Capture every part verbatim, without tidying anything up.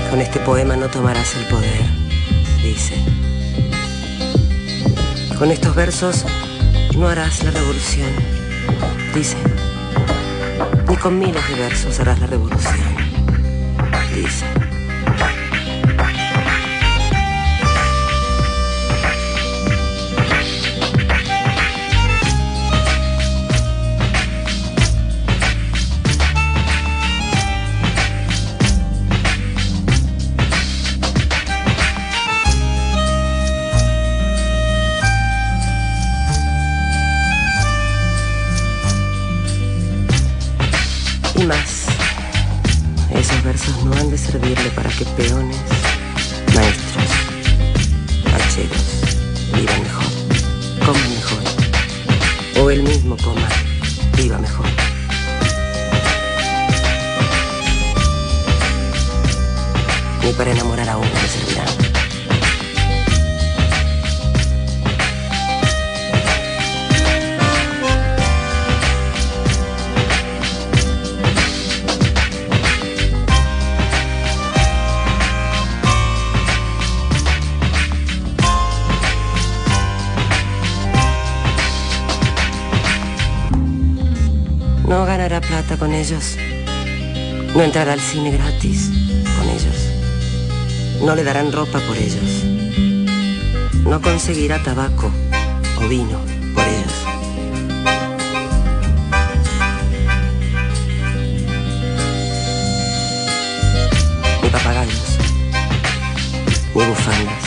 Con este poema no tomarás el poder, dice. Con estos versos no harás la revolución, dice. Ni con miles de versos harás la revolución, dice. Y más, esos versos no han de servirle para que peones, maestros, hacheros vivan mejor, coman mejor, o él mismo coma, viva mejor. Ni para enamorar a uno le servirá. No ganará plata con ellos, no entrará al cine gratis con ellos, no le darán ropa por ellos, no conseguirá tabaco o vino por ellos. Ni papagayos, ni bufandas,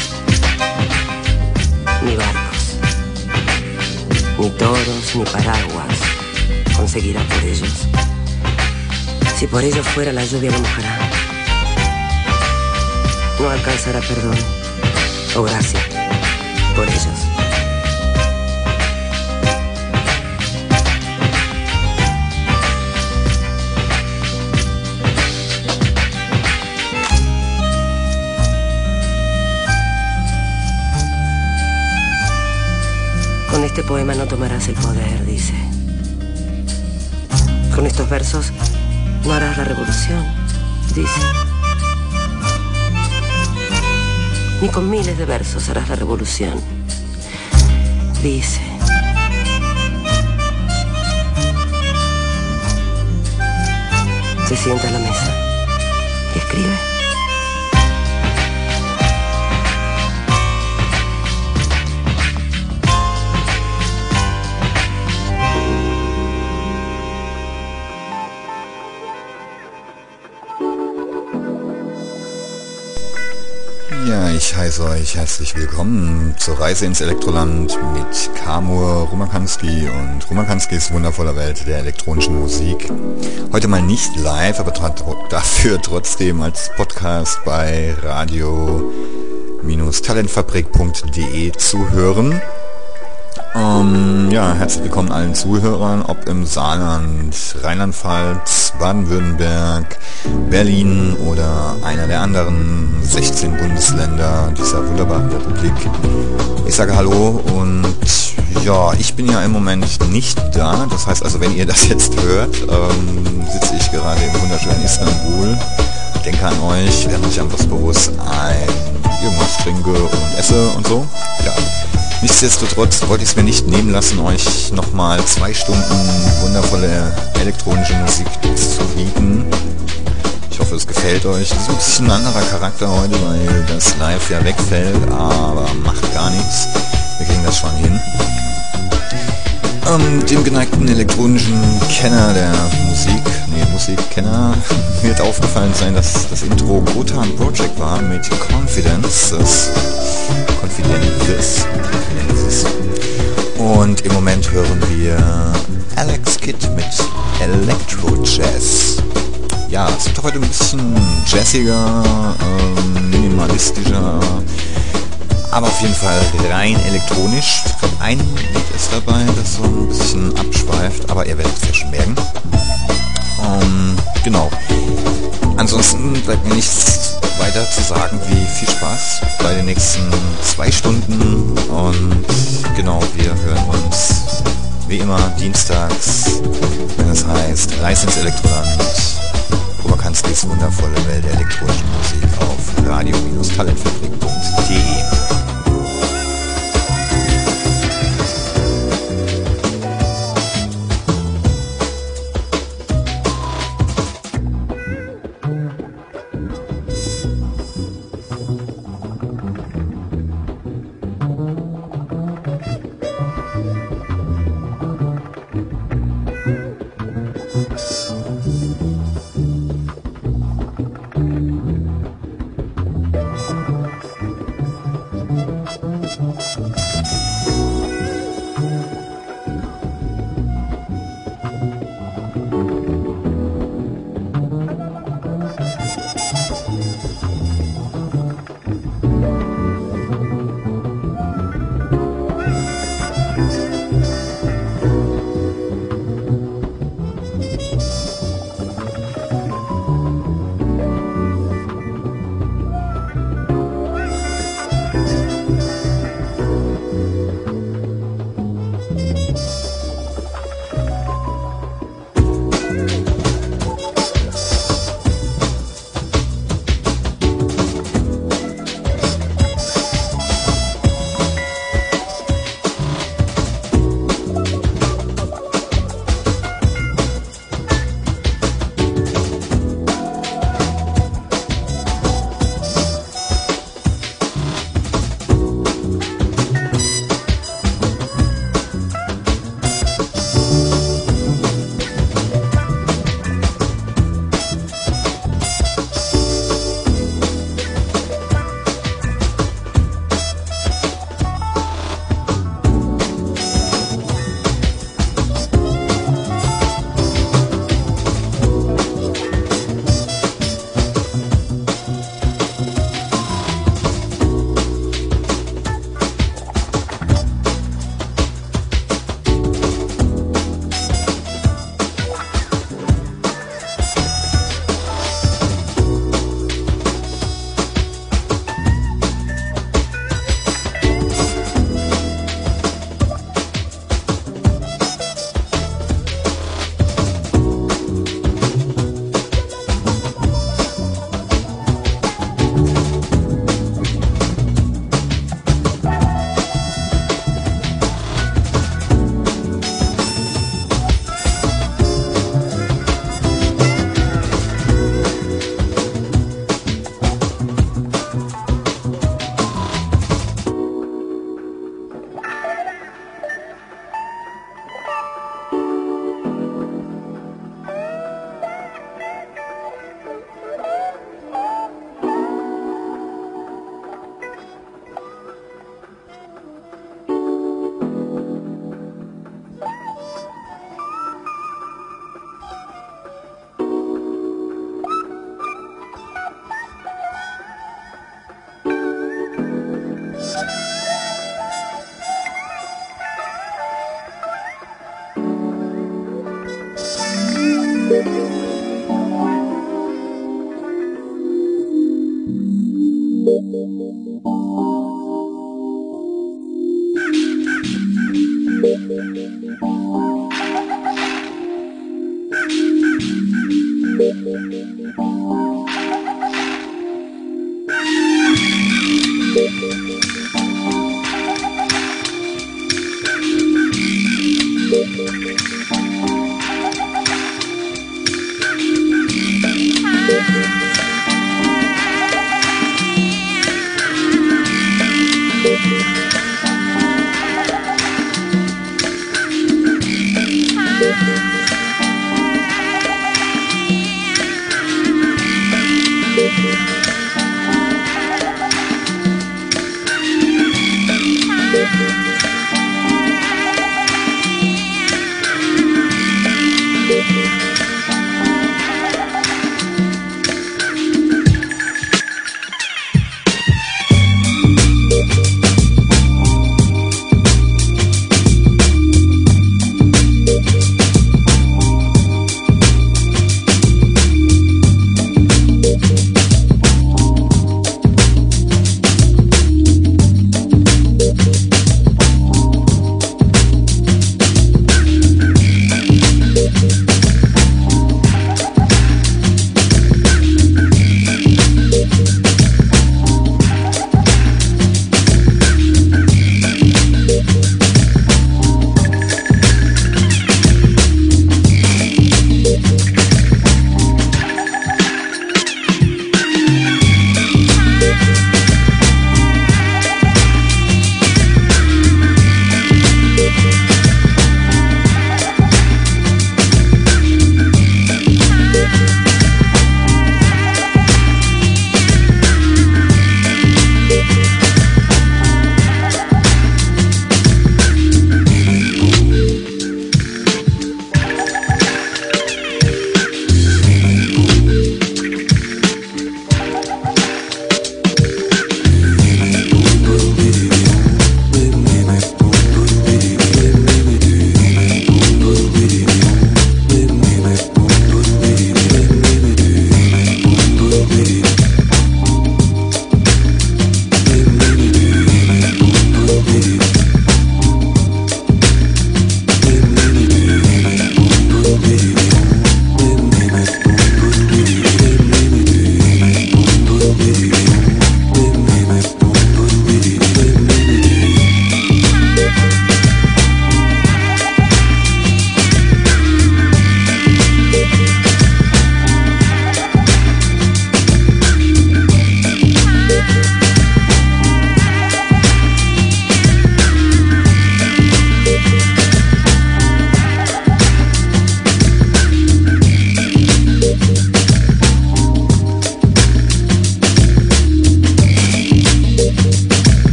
ni barcos, ni toros, ni paraguas conseguirá por ellos. Si por ellos fuera, la lluvia lo mojará. No alcanzará perdón o gracia por ellos. Con este poema no tomarás el poder, dice. Con estos versos no harás la revolución, dice. Ni con miles de versos harás la revolución, dice. Se sienta a la mesa y escribe. Ja, ich heiße euch herzlich willkommen zur Reise ins Elektroland mit Kamur Romankanski und Romankanskis wundervoller Welt der elektronischen Musik. Heute mal nicht live, aber dafür trotzdem als Podcast bei radio Talentfabrik punkt de zu hören. Um, ja, herzlich willkommen allen Zuhörern, ob im Saarland, Rheinland-Pfalz, Baden-Württemberg, Berlin oder einer der anderen sechzehn Bundesländer dieser wunderbaren Republik. Ich sage Hallo und ja, ich bin ja im Moment nicht da. Das heißt also, wenn ihr das jetzt hört, ähm, sitze ich gerade im wunderschönen Istanbul. Denke an euch, während ich am Bosporus ein irgendwas trinke und esse und so. Ja. Nichtsdestotrotz wollte ich es mir nicht nehmen lassen, euch nochmal zwei Stunden wundervolle elektronische Musik zu bieten. Ich hoffe, es gefällt euch. Das ist ein bisschen ein anderer Charakter heute, weil das Live ja wegfällt, aber macht gar nichts. Wir kriegen das schon hin. Ähm, dem geneigten elektronischen Kenner der Musik, nee, Musikkenner, wird aufgefallen sein, dass das Intro Gotan Project war mit Confidence, das Confidence. Und im Moment hören wir Alex Kidd mit Electro Jazz. Ja, es wird heute ein bisschen jazziger, ähm, minimalistischer, aber auf jeden Fall rein elektronisch. Ich glaube, ein Lied ist dabei, das so ein bisschen abschweift, aber ihr werdet es ja schon merken. Ähm, genau. Ansonsten bleibt mir nichts weiter zu sagen wie viel Spaß bei den nächsten zwei Stunden und genau, wir hören uns wie immer dienstags, wenn es heißt Reise ins Elektroland. Romankanskis wundervolle Welt der elektronischen Musik auf radio Bindestrich talentfabrik Punkt de.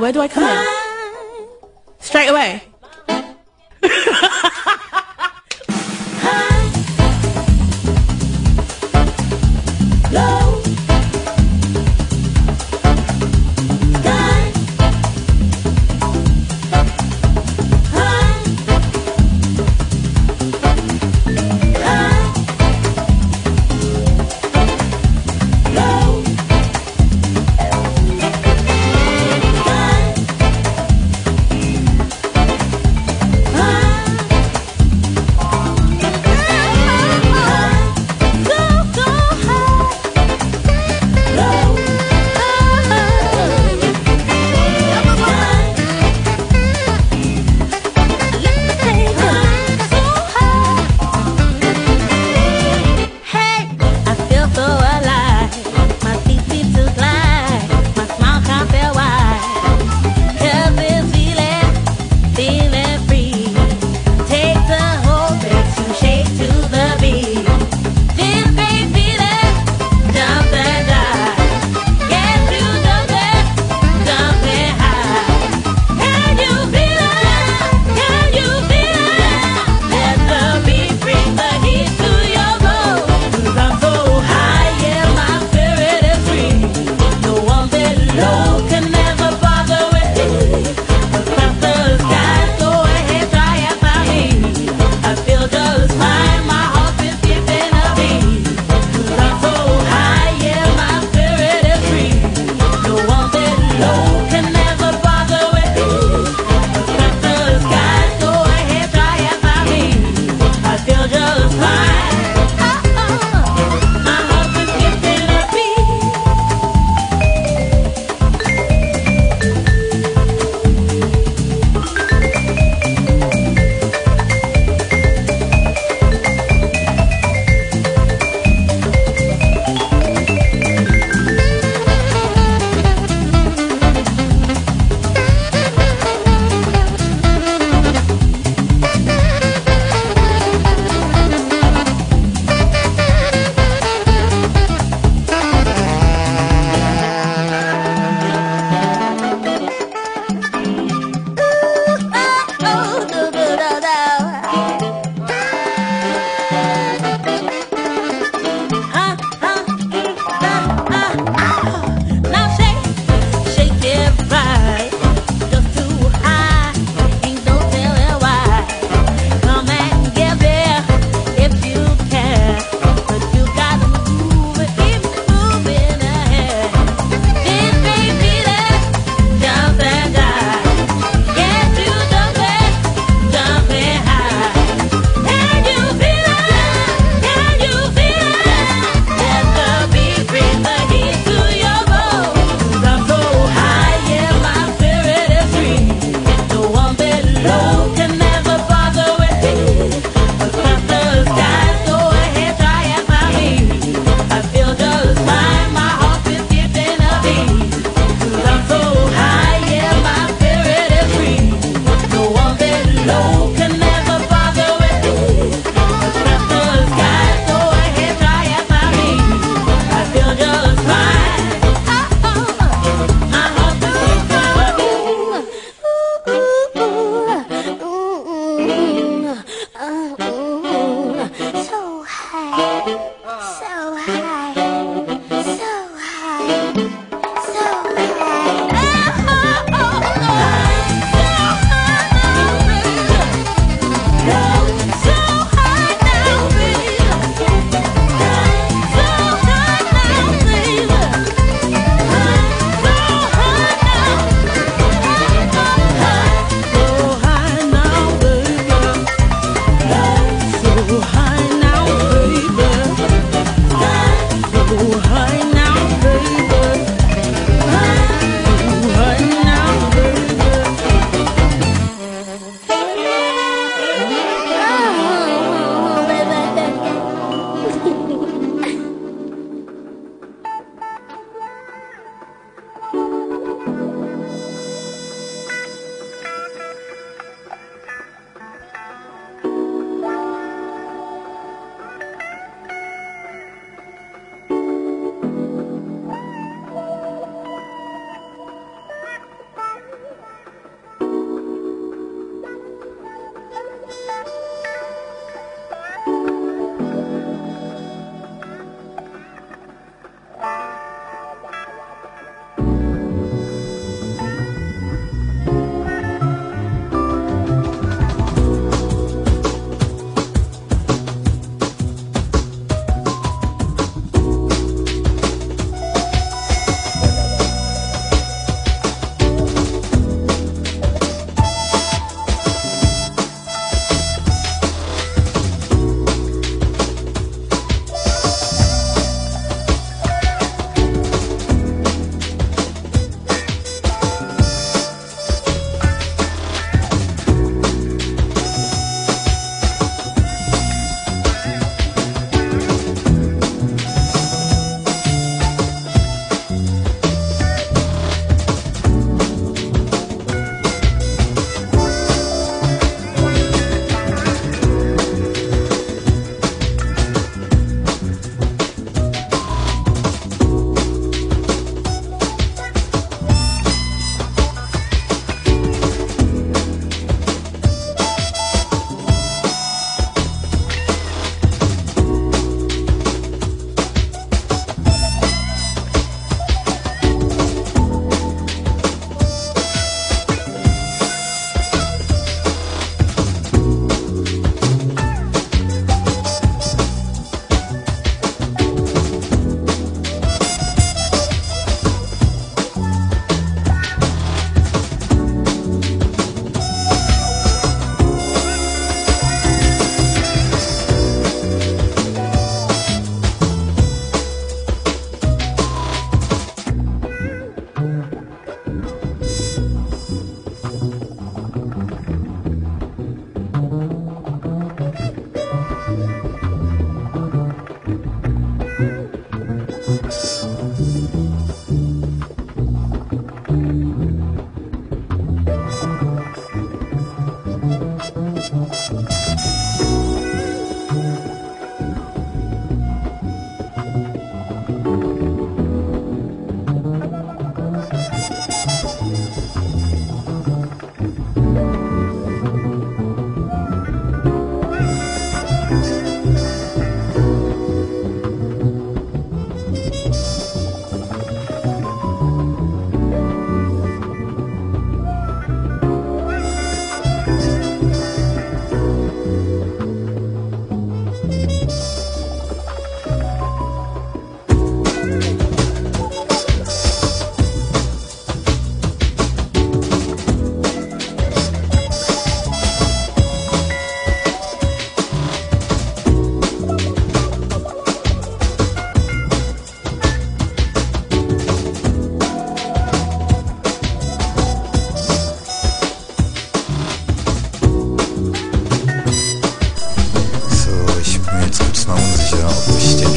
Where do I come in? Straight away.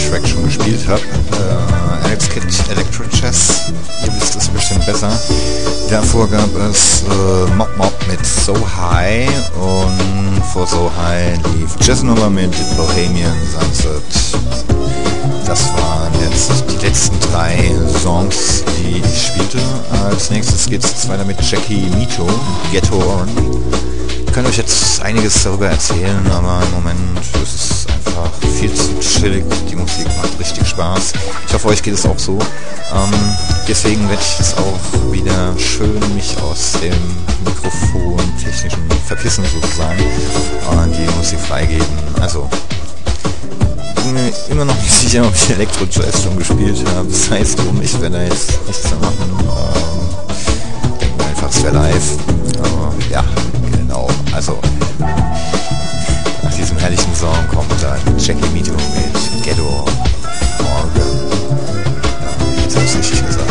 Track schon gespielt habe. Äh, Alex Kidd Electro Chess, ihr wisst es bestimmt besser. Davor gab es äh, Mob Mob mit So High und vor So High lief Jazznummer mit Bohemian Sunset. Das waren jetzt die letzten drei Songs, die ich spielte. Als nächstes geht es weiter mit Jackie Mittoo, Ghetto On. Ich kann euch jetzt einiges darüber erzählen, aber im Moment ist es einfach viel zu chillig. Die Musik macht richtig Spaß. Ich hoffe, euch geht es auch so. Ähm, deswegen werde ich jetzt auch wieder schön mich aus dem Mikrofon-technischen verpissen sozusagen und die Musik freigeben. Also, ich bin mir immer noch nicht sicher, ob ich Elektro-Jazz schon gespielt habe. Das heißt drum, ich werde da jetzt nichts mehr machen. Ähm, denke mir einfach, es wäre live. Aber ja, genau. Also, nach diesem herrlichen Song kommt dann Jackie Mittoo mit Ghetto Organ. Ja, jetzt habe ich es richtig gesagt.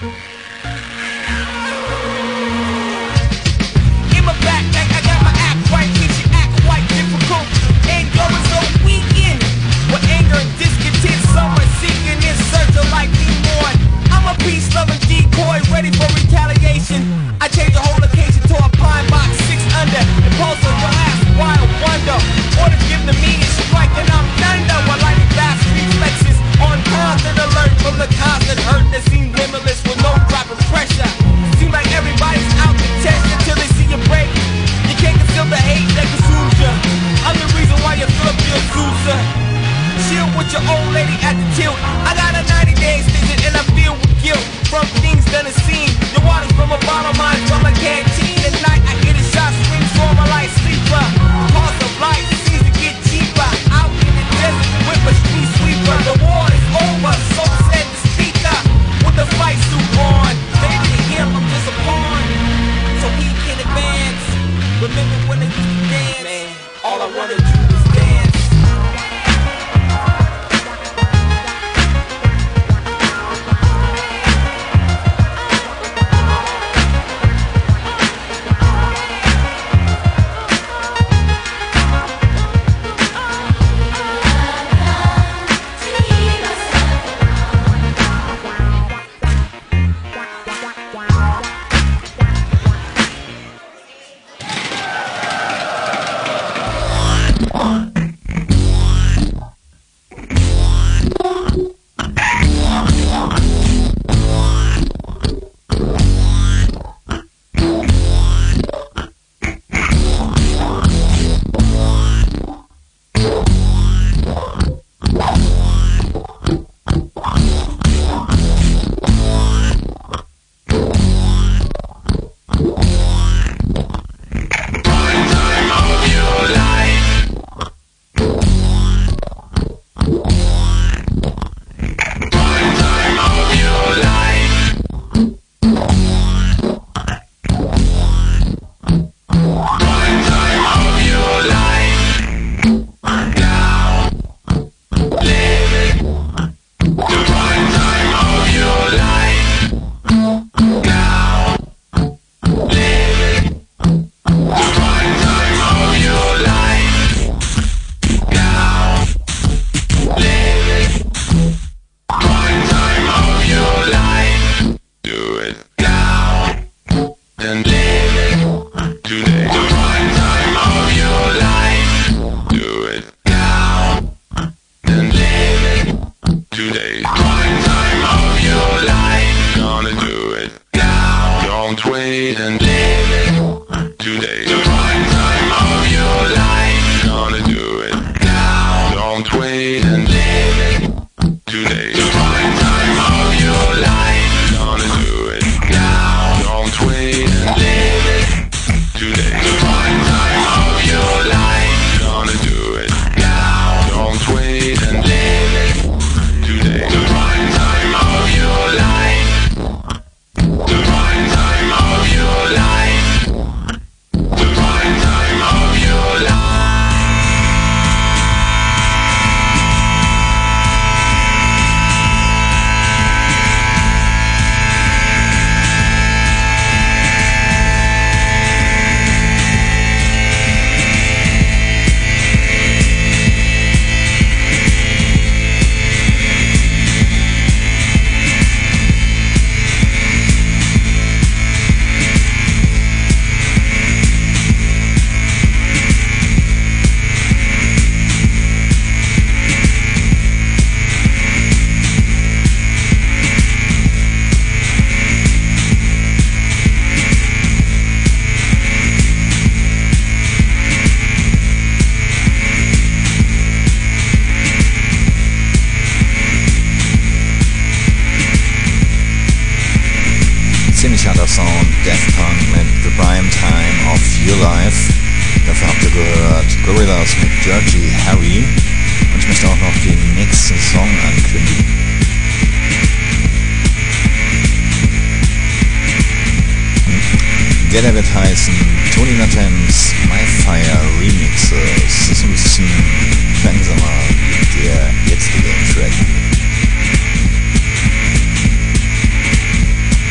Der wird heißen Tony Nattens My Fire Remixes. Das ist ein bisschen langsamer wie der jetzige Track.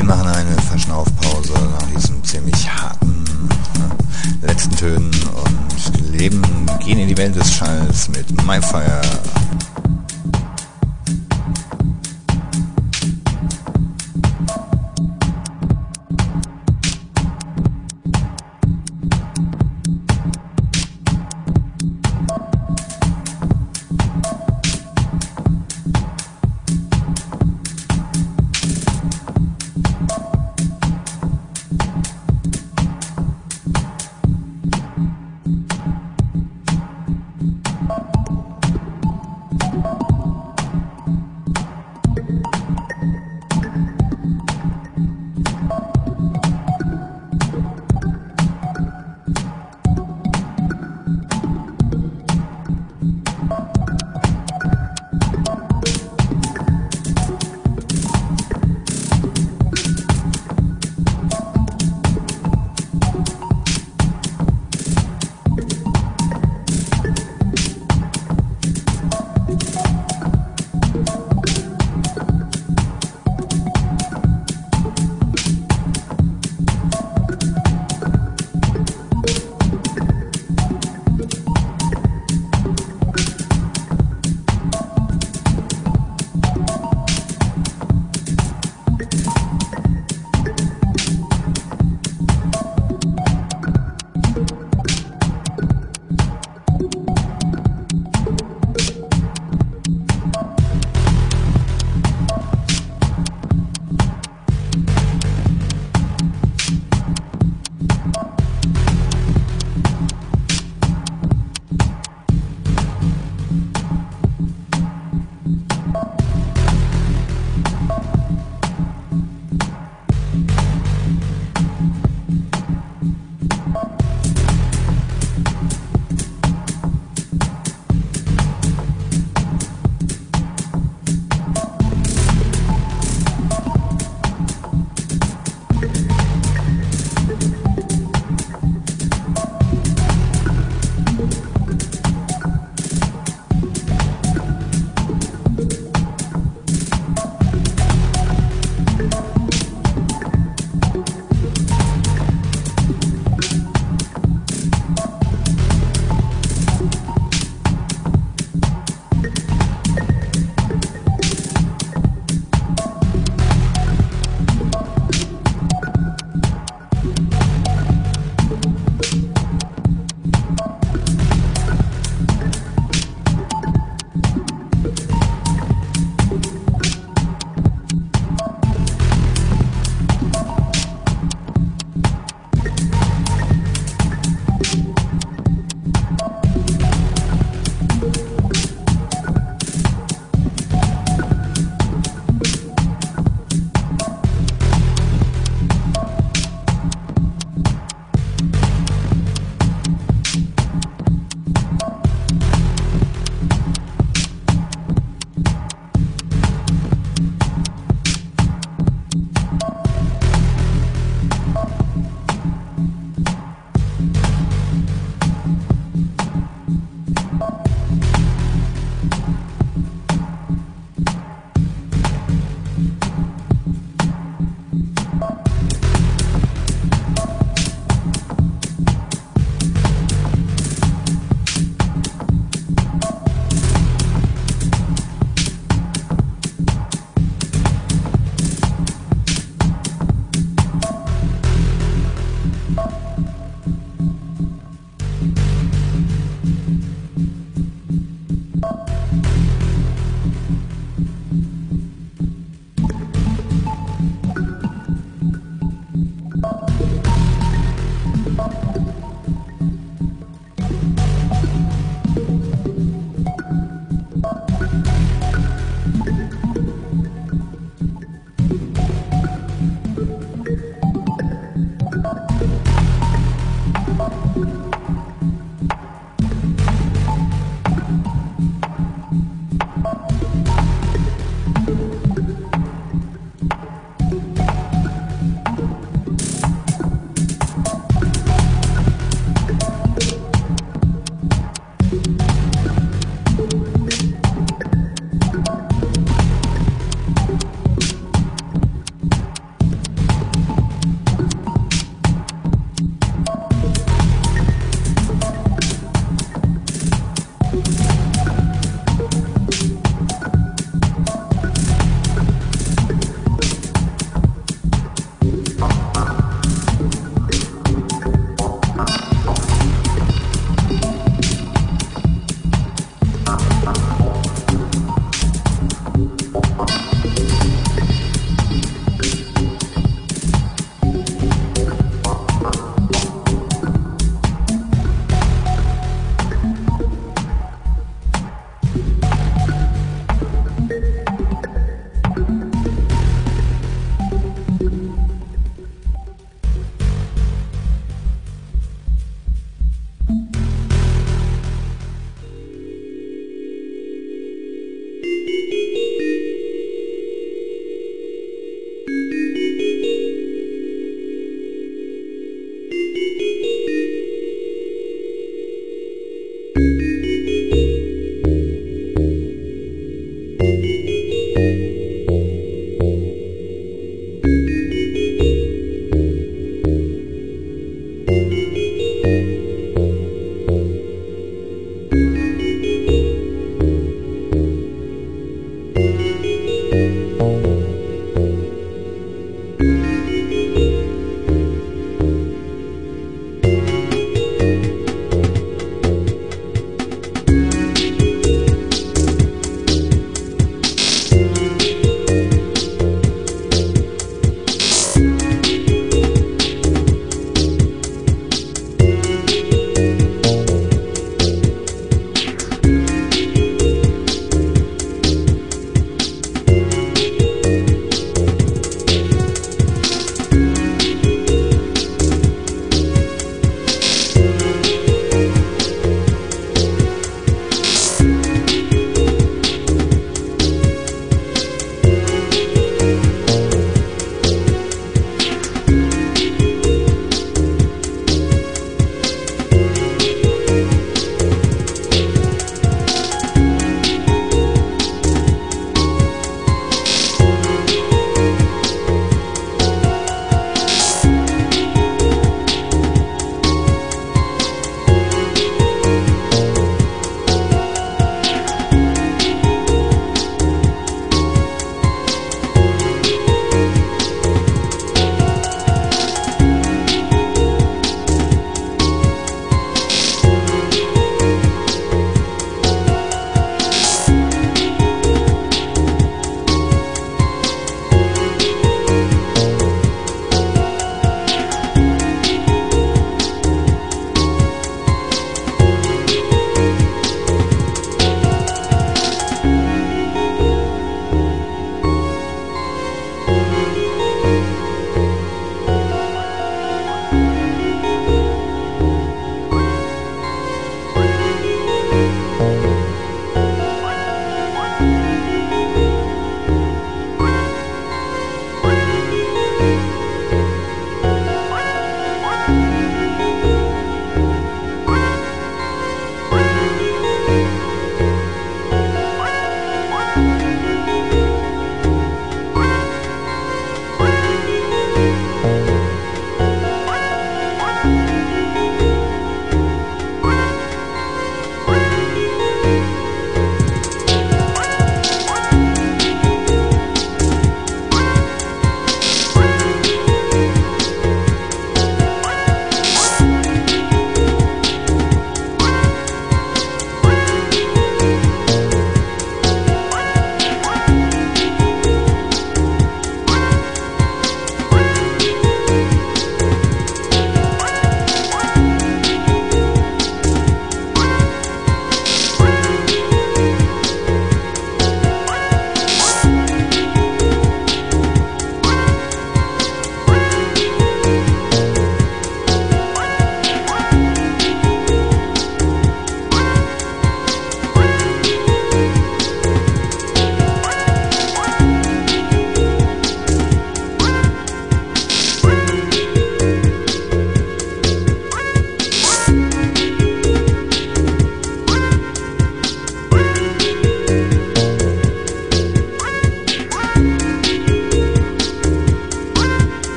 Wir machen eine Verschnaufpause nach diesen ziemlich harten äh, letzten Tönen und leben, gehen in die Welt des Schalls mit MyFire.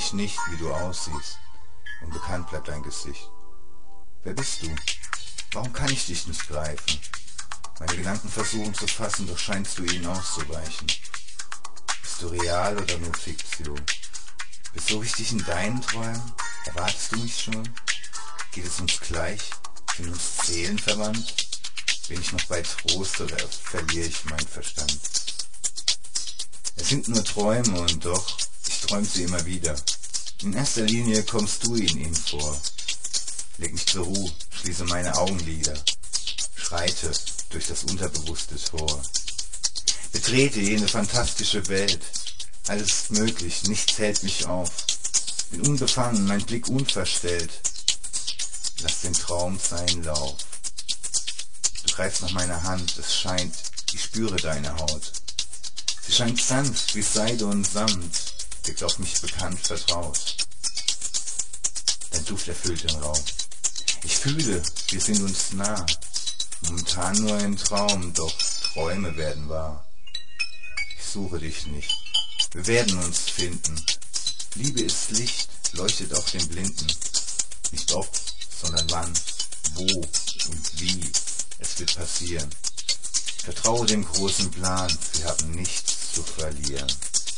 mich nicht, wie du aussiehst. Unbekannt bleibt dein Gesicht. Wer bist du? Warum kann ich dich nicht greifen? Meine Gedanken versuchen zu fassen, doch scheinst du ihnen auszuweichen. Bist du real oder nur Fiktion? Bist du richtig in deinen Träumen? Erwartest du mich schon? Geht es uns gleich? Sind uns Seelen verwandt? Bin ich noch bei Trost oder verliere ich meinen Verstand? Es sind nur Träume und doch, ich träume sie immer wieder. In erster Linie kommst du in ihnen vor. Leg mich zur Ruhe, schließe meine Augenlider, schreite durch das unterbewusste Tor. Betrete jene fantastische Welt. Alles ist möglich, nichts hält mich auf. Bin unbefangen, mein Blick unverstellt. Lass den Traum seinen Lauf. Du greifst nach meiner Hand, es scheint, ich spüre deine Haut. Sie scheint sanft wie Seide und Samt, wirkt auf mich bekannt vertraut. Dein Duft erfüllt den Raum. Ich fühle, wir sind uns nah. Momentan nur ein Traum, doch Träume werden wahr. Ich suche dich nicht. Wir werden uns finden. Liebe ist Licht, leuchtet auch den Blinden. Nicht ob, sondern wann, wo und wie. Es wird passieren. Vertraue dem großen Plan, wir haben nichts zu verlieren.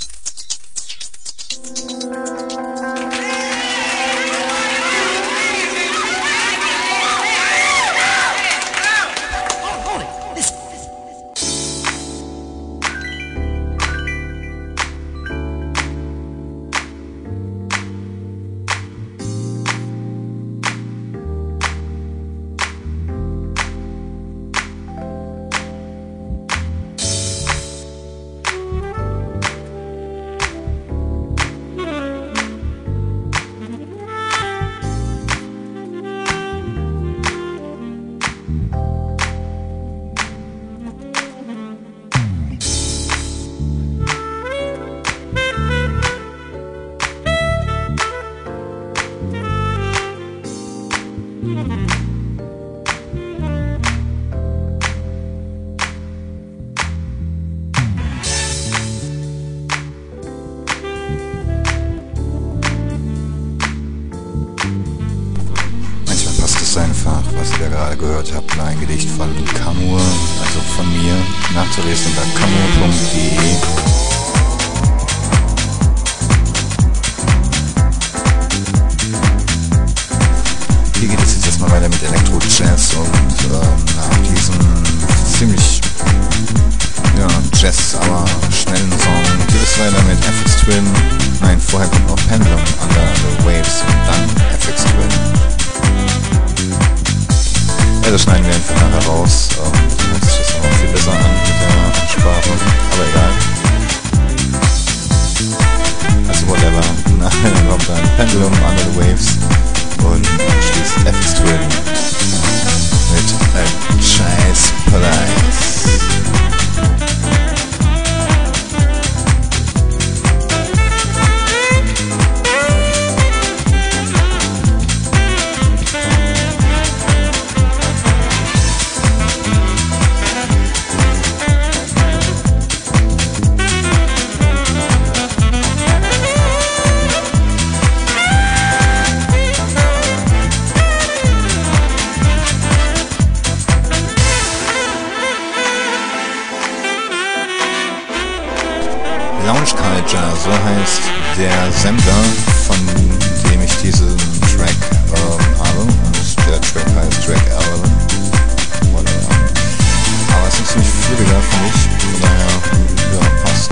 Einfach, was ihr gerade gehört habt, war ein Gedicht von Camur, also von mir, nachzulesen unter camur punkt de. Hier geht es jetzt erstmal weiter mit Elektro-Jazz und ähm, nach diesem ziemlich ja, Jazz, aber schnellen Song geht es weiter mit F X Twin. Nein, vorher kommt noch Pendulum, Under the Waves und dann F X Twin. Ja, das schneiden wir einfach nachher raus. Ähm, dann hört sich das noch viel besser an mit der Sprache, aber egal. Also whatever. Nachher kommt dann Pendulum, Under the Waves und schließt F X Twin mit A Child's Play. Lounge Culture, so heißt der Sender, von dem ich diesen Track ähm, habe. Und der Track heißt Track elf. Aber es ist ziemlich flüssiger, finde ich. Von daher, ja, passt.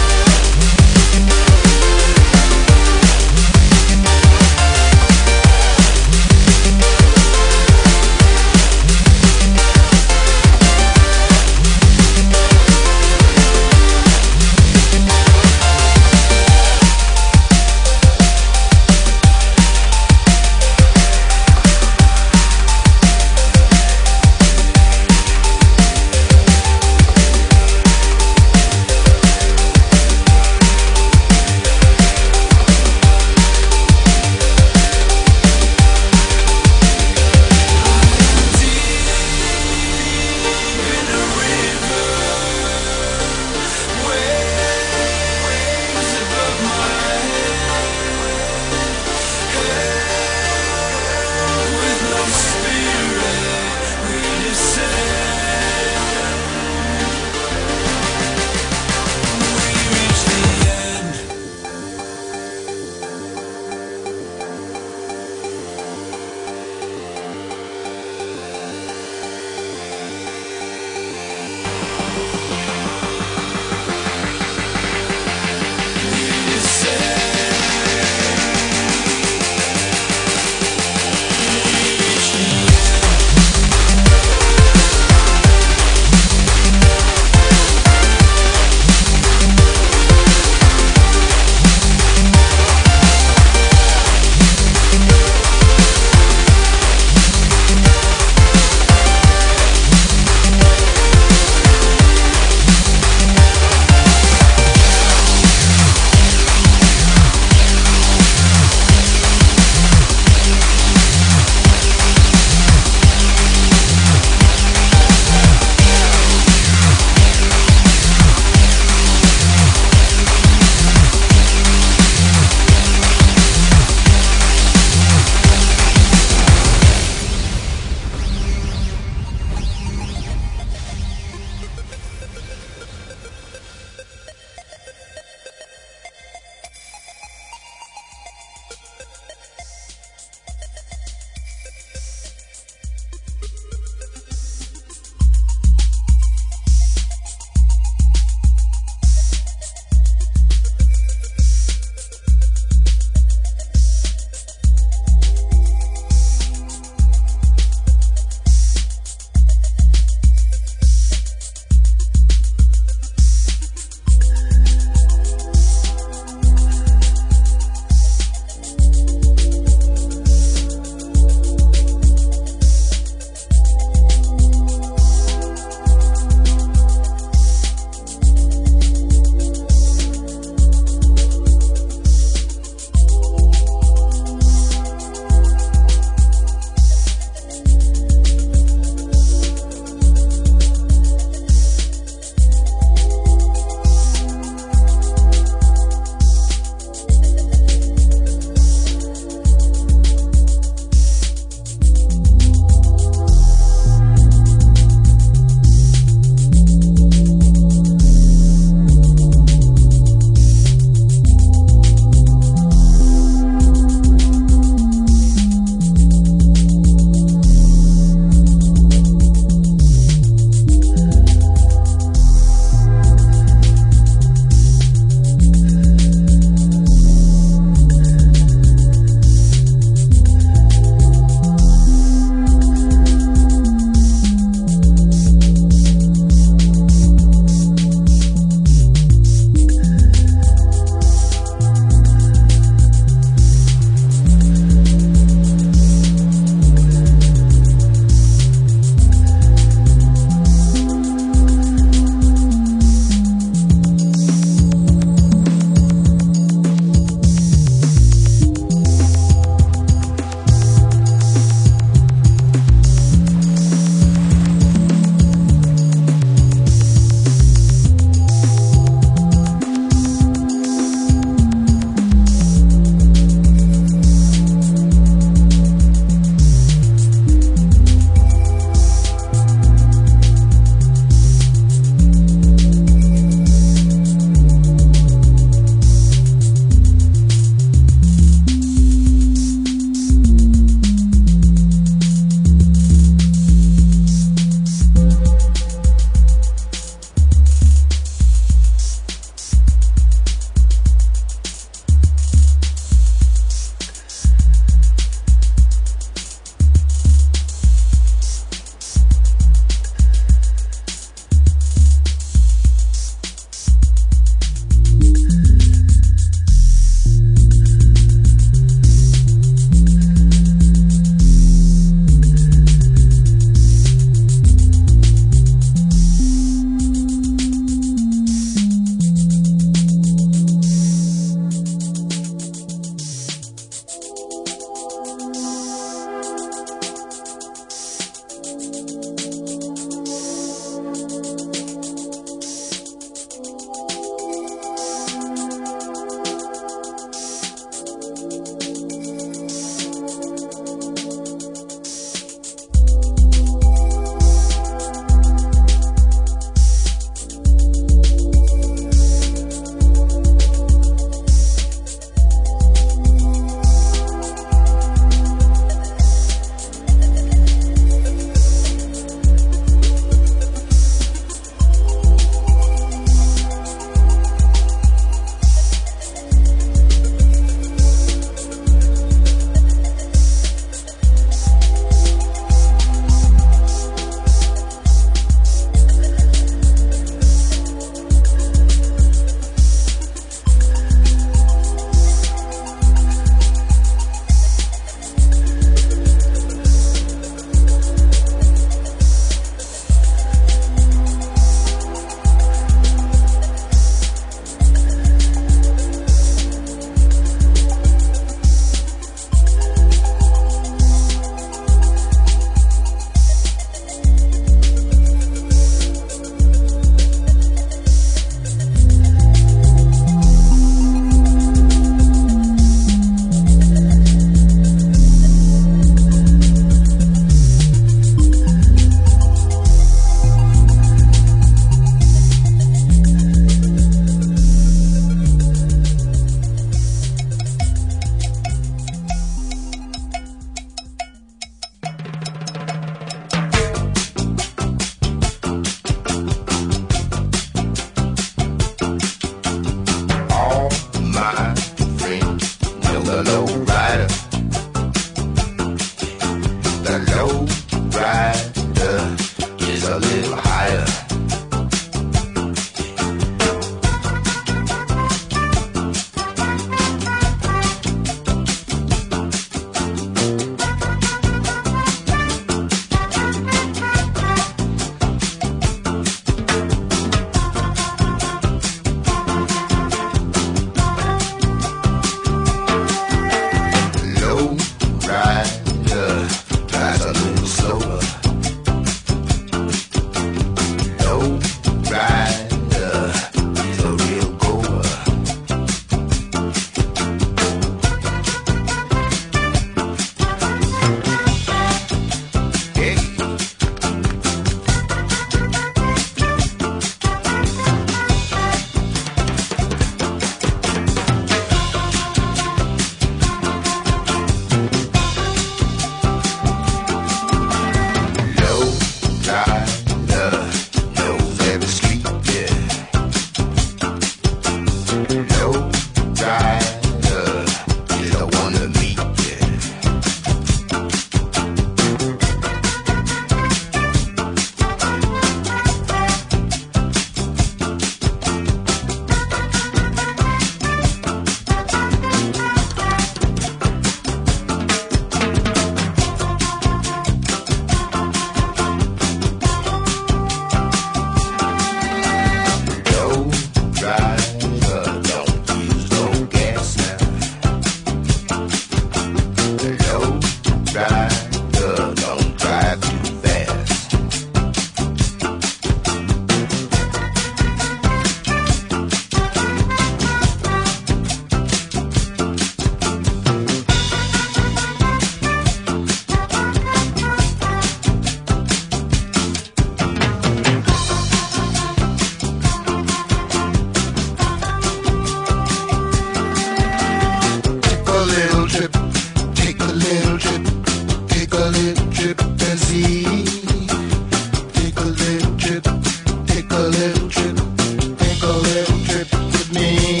a little trip, take a little trip and see. Take a little trip, take a little trip, take a little trip with me.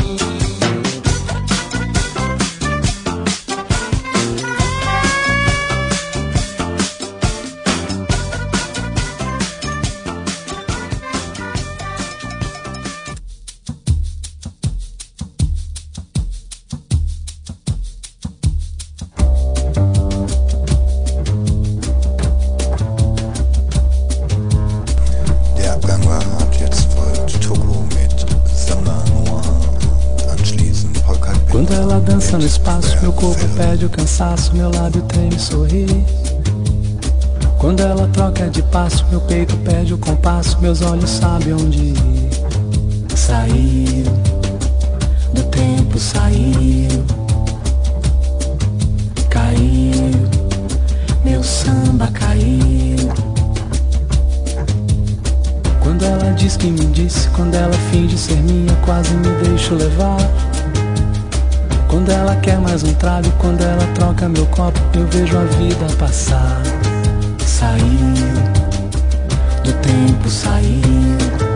No espaço, meu corpo perde o cansaço, meu lábio treme e sorri. Quando ela troca de passo, meu peito perde o compasso, meus olhos sabem onde ir. Saiu do tempo, saiu, caiu, meu samba caiu. Quando ela diz que me disse, quando ela finge ser minha, quase me deixo levar. Quando ela quer mais um trago, quando ela troca meu copo, eu vejo a vida passar. Saiu do tempo, saiu,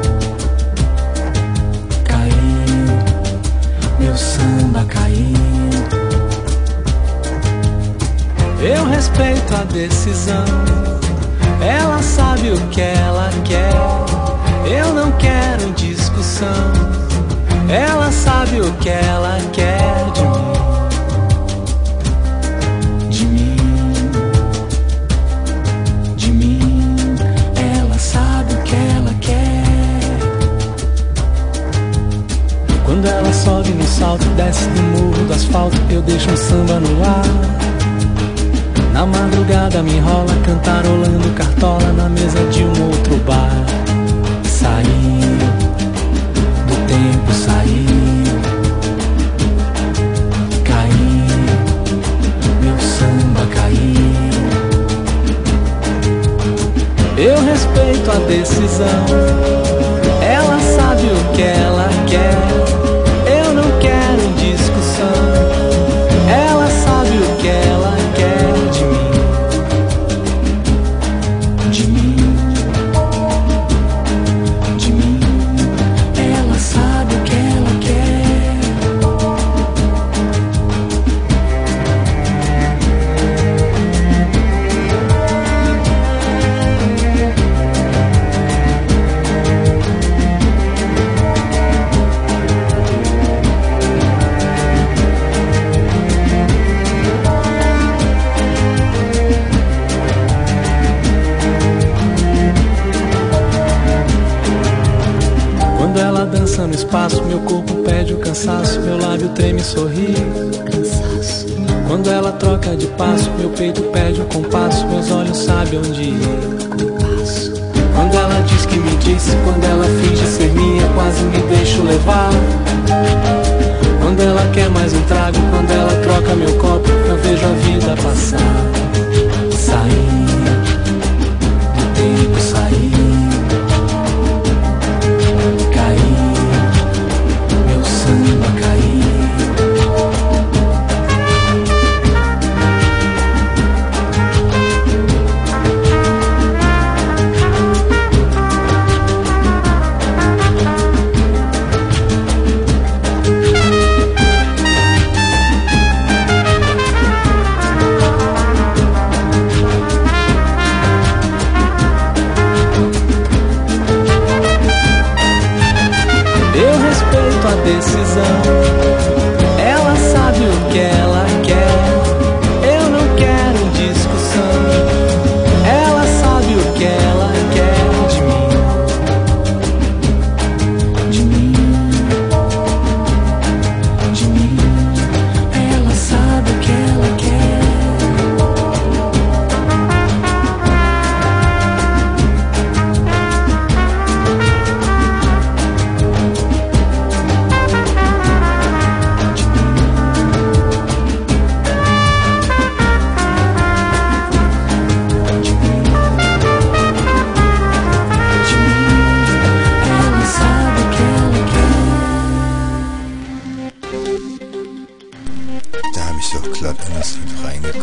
caiu, meu samba caiu. Eu respeito a decisão, ela sabe o que ela quer. Eu não quero discussão, ela sabe o que ela quer de mim, de mim, de mim. Ela sabe o que ela quer. Quando ela sobe no salto, desce do morro do asfalto, eu deixo um samba no ar. Na madrugada me enrola, cantarolando cartola na mesa de um outro bar. Saiu do tempo, saiu, caiu, meu samba caiu. Eu respeito a decisão, ela sabe o que ela quer. Eu não quero discussão, ela sabe o que ela quer de mim, de mim. No espaço, meu corpo perde o cansaço, meu lábio treme e sorri. Cansaço. Quando ela troca de passo, meu peito perde o compasso, meus olhos sabem onde ir. Compasso. Quando ela diz que me disse, quando ela finge ser minha, quase me deixo levar. Quando ela quer mais um trago, quando ela troca meu copo, eu vejo a vida passar. Sair do tempo, sair.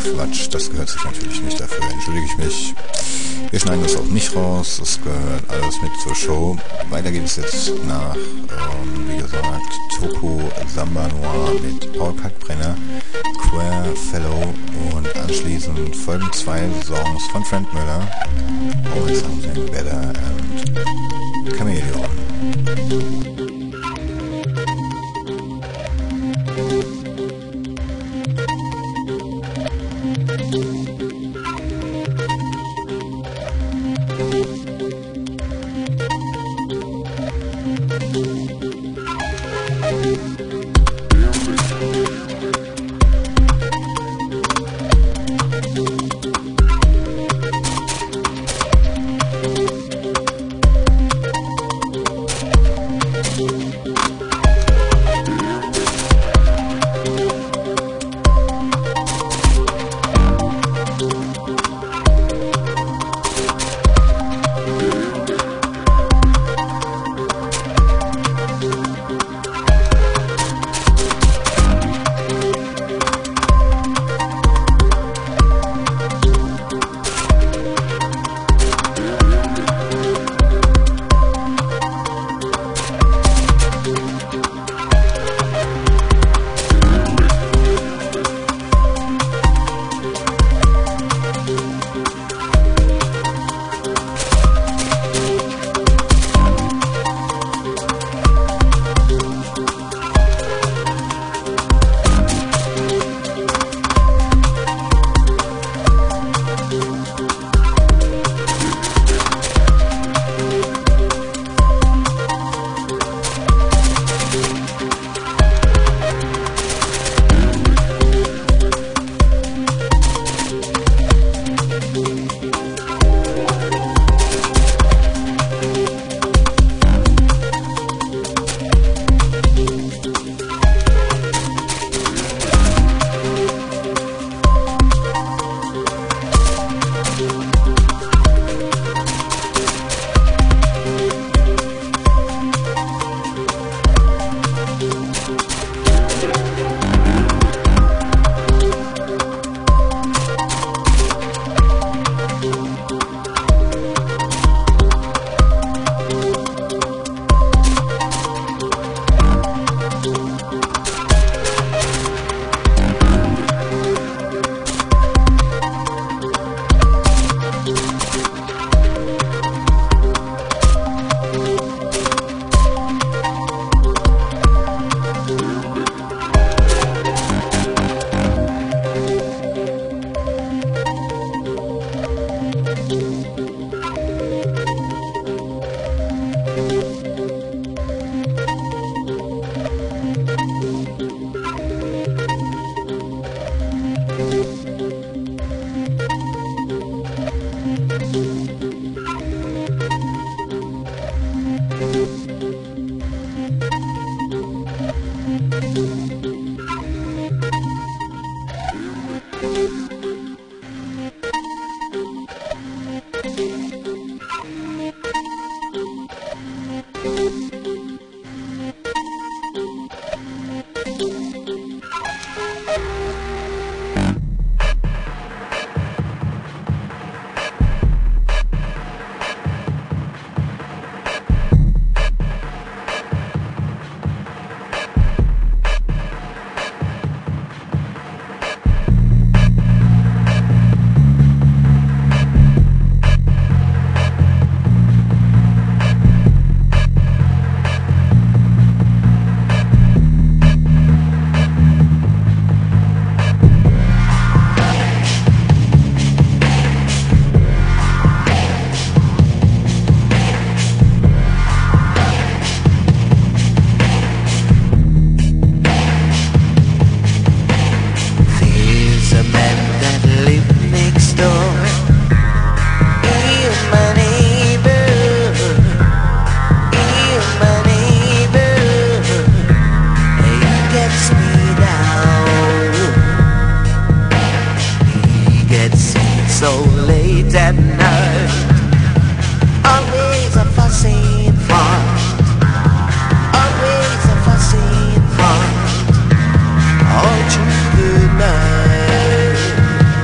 Quatsch, das gehört sich natürlich nicht, dafür entschuldige ich mich. Wir schneiden das auch nicht raus, das gehört alles mit zur Show. Weiter geht es jetzt nach, ähm, wie gesagt, Toko Samba Noir mit Paul Kalkbrenner, Queer Fellow und anschließend folgen zwei Songs von Frank Miller, Always Something Better and Chameleon. All through the night.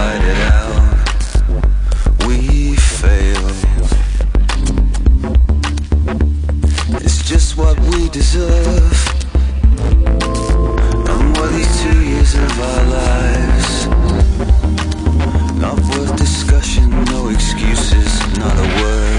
fight it out. We failed. It's just what we deserve. And were these two years of our lives not worth discussion? No excuses, not a word.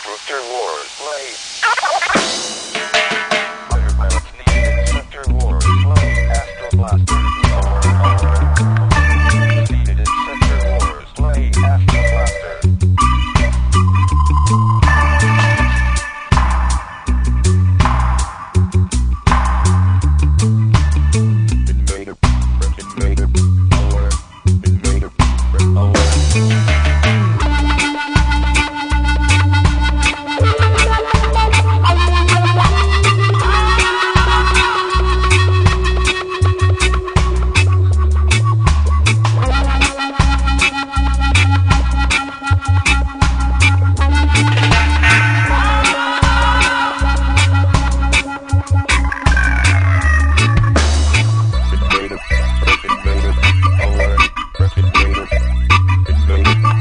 Sector Wars, play. Fighter pilots needed in Sector Wars, play. Astro Blaster. Over, over. Needed in Sector Wars, play. Astro Blaster. Invader, invader, over. Invader, over. Invader, invader, over. Invader, invader.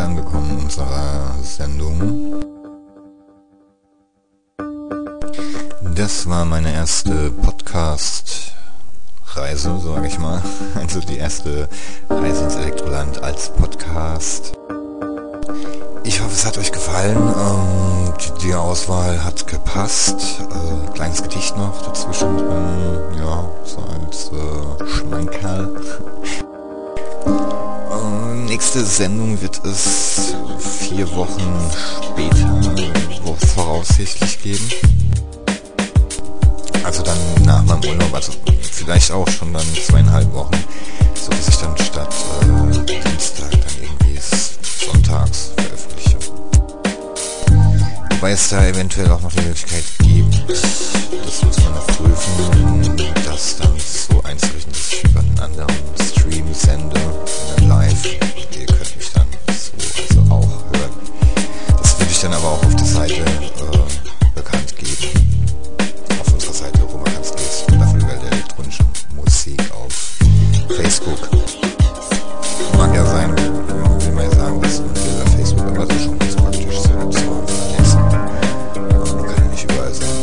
angekommen unserer Sendung. Das war meine erste Podcast-Reise, sage ich mal. Also die erste Reise ins Elektroland als Podcast. Ich hoffe, es hat euch gefallen. Ähm, die, die Auswahl hat gepasst. Äh, kleines Gedicht noch dazwischen drin. Ja, so als äh, Schmankerl. äh, nächste Sendung wird es vier Wochen später voraussichtlich geben. Also dann nach meinem Urlaub, also vielleicht auch schon dann zweieinhalb Wochen, so dass ich dann statt äh, Dienstag dann irgendwie sonntags veröffentliche. Wobei es da eventuell auch noch die Möglichkeit gibt, das muss man noch prüfen, das dann so einzurichten, dass ich über einen anderen Stream sende, dann live. Ihr könnt mich dann so also auch hören. Das würde ich dann aber auch auf der Seite äh, bekannt geben. Auf unserer Seite Romankanskis, dafür Welt der elektronischen Musik auf Facebook. Mag ja sein, will man ja sagen, dass man über Facebook, aber das ist schon ganz praktisch, so zu vernetzen. Aber man kann ja nicht überall sein.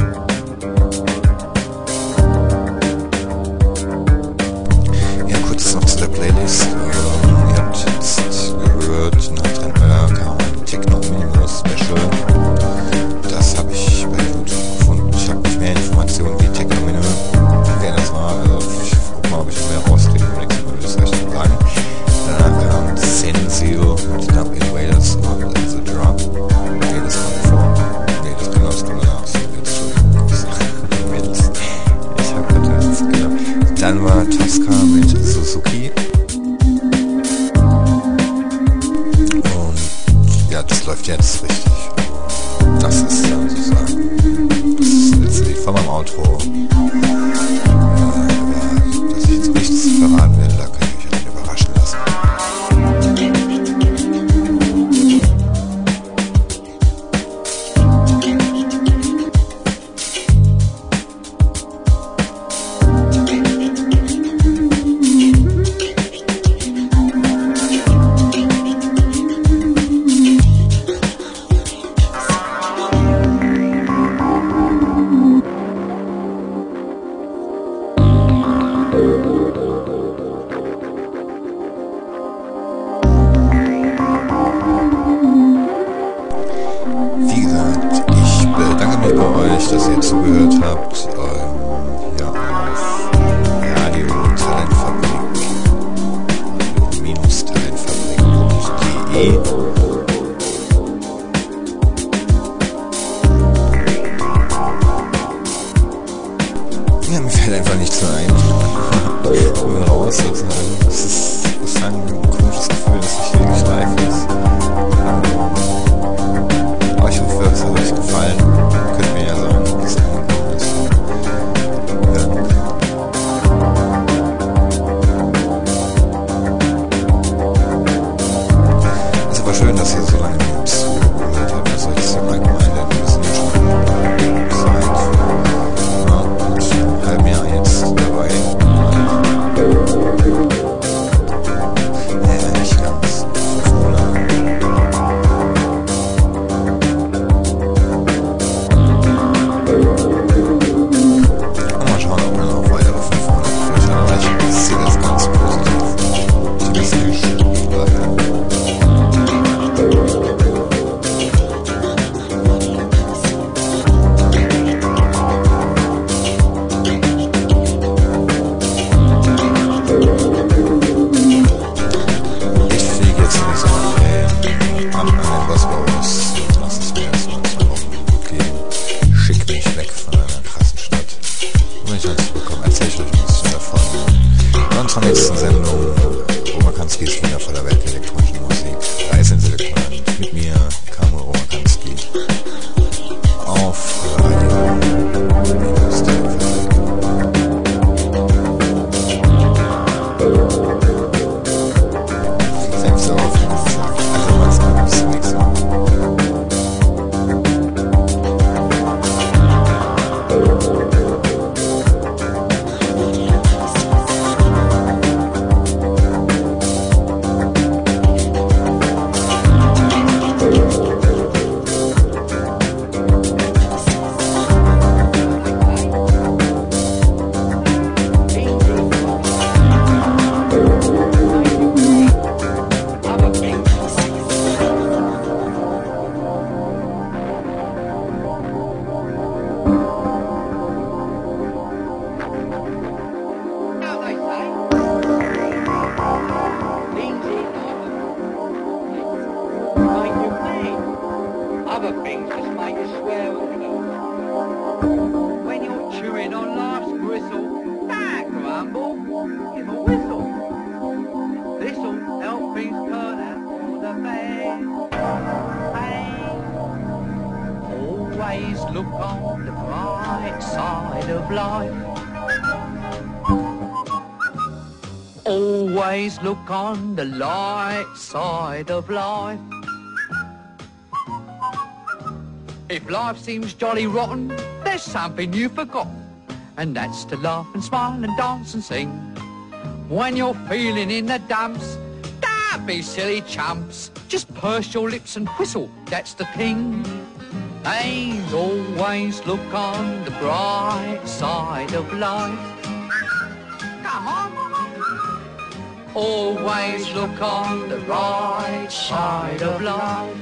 Ja, kurz noch zu der Playlist. Ähm, ihr habt jetzt gehört, nach Trendmüller kam ein Techno Minimal Special. Das habe ich bei YouTube gefunden. Ich habe nicht mehr Informationen wie Techno Minimal. Wer das war, also ich guck mal, ob ich mehr rauskriege. Nächstes Mal würde ich das gleich noch sagen. Danach kam Sensio mit Dub Invaders und The Drop. Nee, das kommt vor. Nee, das kann das kommt danach. Ich hab gerade das, genau. Dann war Tosca mit Suzuki. Und ja, das läuft jetzt richtig. Das ist ja sozusagen das letzte Lied von meinem Outro. Ja, aber dass ich jetzt nichts verraten werde, da kann ich mich dann überraschen lassen. Wie gesagt, ich bedanke mich bei euch, dass ihr zugehört habt. Ähm, hier auf Radio Talentfabrik. Radio-talentfabrik punkt de. Ja, mir fällt einfach nichts mehr ein. Ich bin raus sozusagen. Das ist, das ist ein komisches Gefühl, dass ich hier geschleift ist. Aber ich hoffe, es hat euch gefallen. Könnt mir ja sagen, wie es angekommen ist. Ja. Es war schön, dass ihr so lange mit zugehört habt. Also ich sag mal gemeint, wir müssen ja schon seit ja, einem halben Jahr jetzt dabei. look on the bright side of life. Always look on the light side of life. If life seems jolly rotten, there's something you forgot, and that's to laugh and smile and dance and sing. When you're feeling in the dumps, don't be silly chumps. Just purse your lips and whistle, that's the thing. And always look on the bright side of life. Come on. Always look on the right side of life.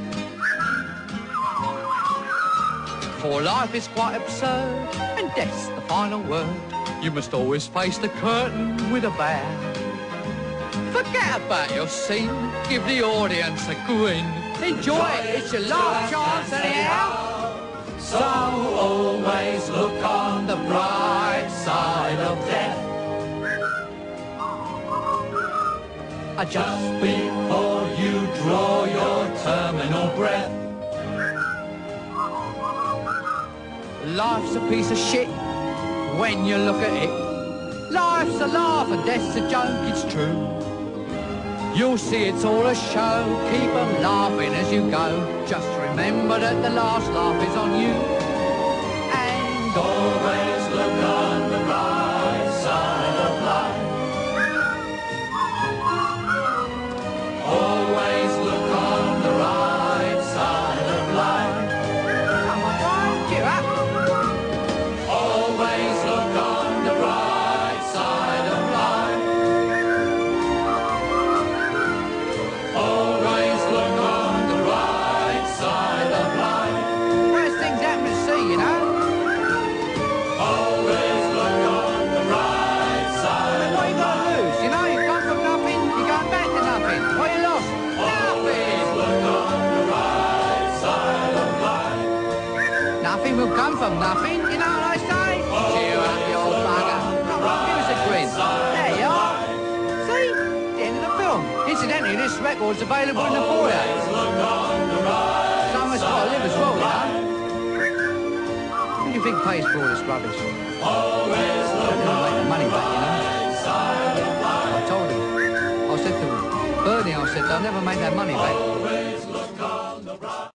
For life is quite absurd, and death's the final word. You must always face the curtain with a bow. Forget about your scene, give the audience a grin. Enjoy it, it's your last chance anyhow. So always look on the bright side of death. Just before you draw your terminal breath. Life's a piece of shit when you look at it. Life's a laugh and death's a joke, it's true. You'll see it's all a show, keep 'em laughing as you go. Just remember that the last laugh is on you. And always look on the right side of life. Always look on the right side of life. Come on, Brian, cheer up. Always look on the right side of life. Always look on the right side of life. First things happen to see, you know. Always look on the right side of life. What you got to lose, you know? You come from nothing, you're going back to nothing. What you lost? Nothing. Look on the right side of life. Nothing will come from nothing, you know what I say? Cheer up, you old bugger. Come on, give us a grin. There you are. See? The end of the film. Incidentally, this record's available in the foyer. Someone's got to live as well, you know. Who do you think pays for all this rubbish? Always look on make the money back, you know. I told him. I said to him, Bernie, I said, they'll never make that money back.